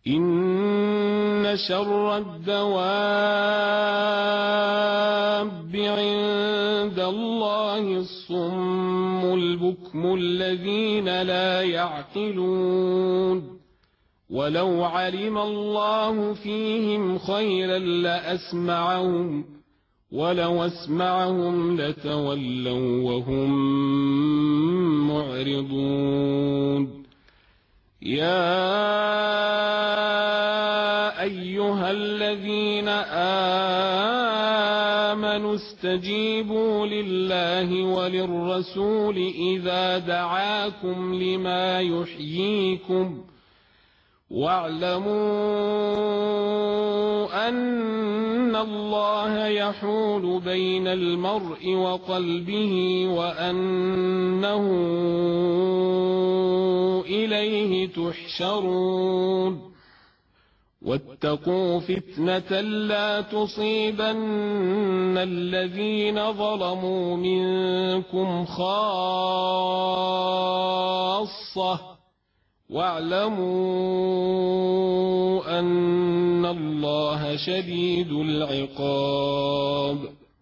إن شر الدواب عند الله الصم البكم الذين لا يعقلون ولو علم الله فيهم خيرا لأسمعهم ولو أسمعهم لتولوا وهم معرضون يا أيها الذين آمنوا استجيبوا لله وللرسول إذا دعاكم لما يحييكم واعلموا أن الله يحول بين المرء وقلبه وأنه إليه تحشرون واتقوا فتنة لا تصيبن الذين ظلموا منكم خاصة واعلموا أن الله شديد العقاب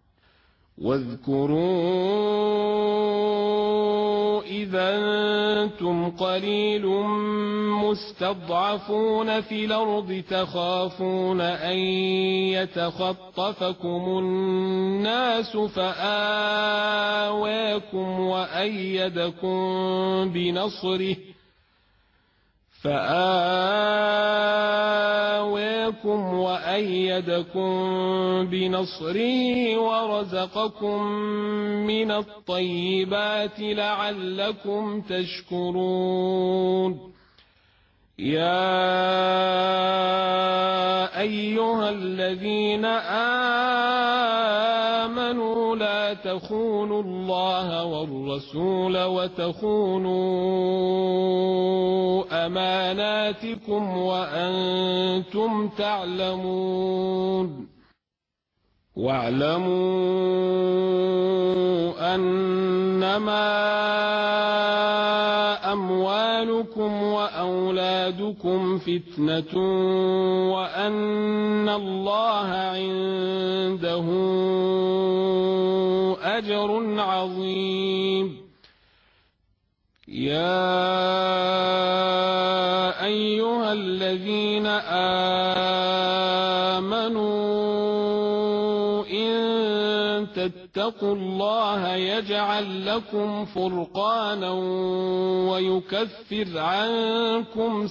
واذكروا إذا أنتم قليل مستضعفون في الأرض تخافون أن يتخطفكم الناس فآواكم وأيدكم بنصره ورزقكم من الطيبات لعلكم تشكرون يا أيها الذين آمنوا لا تخونوا الله والرسول وتخونوا أماناتكم وأنتم تعلمون واعلموا أنما أموالكم وأولادكم فتنة وأن الله عنده أجر عظيم يا أيها الذين آمنوا إن تتقوا الله يجعل لكم فرقانا ويكفر عنكم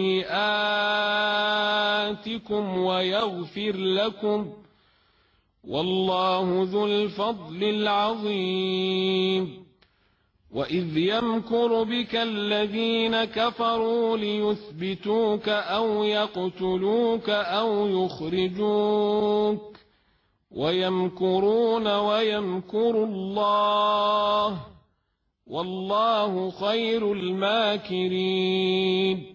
سيئاتكم ويغفر لكم والله ذو الفضل العظيم وإذ يمكر بك الذين كفروا ليثبتوك أو يقتلوك أو يخرجوك ويمكرون ويمكر الله والله خير الماكرين